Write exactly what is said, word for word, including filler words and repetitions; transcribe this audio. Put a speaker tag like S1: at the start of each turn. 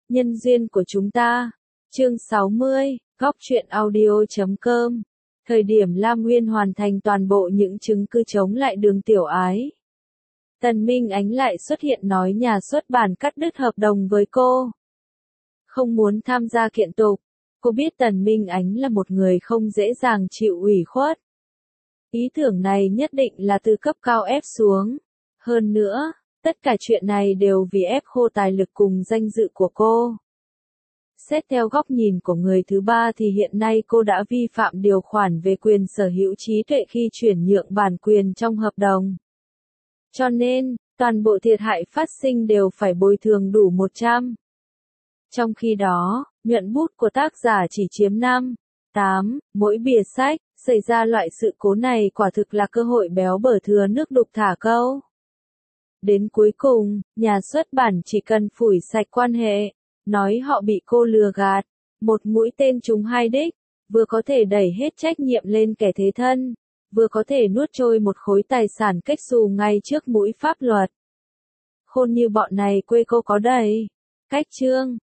S1: Nhân duyên của chúng ta. Chương sáu mươi, góc truyện audio chấm com. Thời điểm Lam Nguyên hoàn thành toàn bộ những chứng cứ chống lại Đường Tiểu Ái, Tần Minh Ánh lại xuất hiện nói nhà xuất bản cắt đứt hợp đồng với cô, không muốn tham gia kiện tụng. Cô biết Tần Minh Ánh là một người không dễ dàng chịu ủy khuất. Ý tưởng này nhất định là từ cấp cao ép xuống. Hơn nữa, tất cả chuyện này đều vì ép khô tài lực cùng danh dự của cô. Xét theo góc nhìn của người thứ ba thì hiện nay cô đã vi phạm điều khoản về quyền sở hữu trí tuệ khi chuyển nhượng bản quyền trong hợp đồng. Cho nên, toàn bộ thiệt hại phát sinh đều phải bồi thường đủ một trăm. Trong khi đó, nhuận bút của tác giả chỉ chiếm năm, tám, mỗi bìa sách. Xảy ra loại sự cố này quả thực là cơ hội béo bở thừa nước đục thả câu. Đến cuối cùng, nhà xuất bản chỉ cần phủi sạch quan hệ, nói họ bị cô lừa gạt, một mũi tên trúng hai đích, vừa có thể đẩy hết trách nhiệm lên kẻ thế thân, vừa có thể nuốt trôi một khối tài sản kết xù ngay trước mũi pháp luật. Khôn như bọn này quê cô có đầy. Cách chương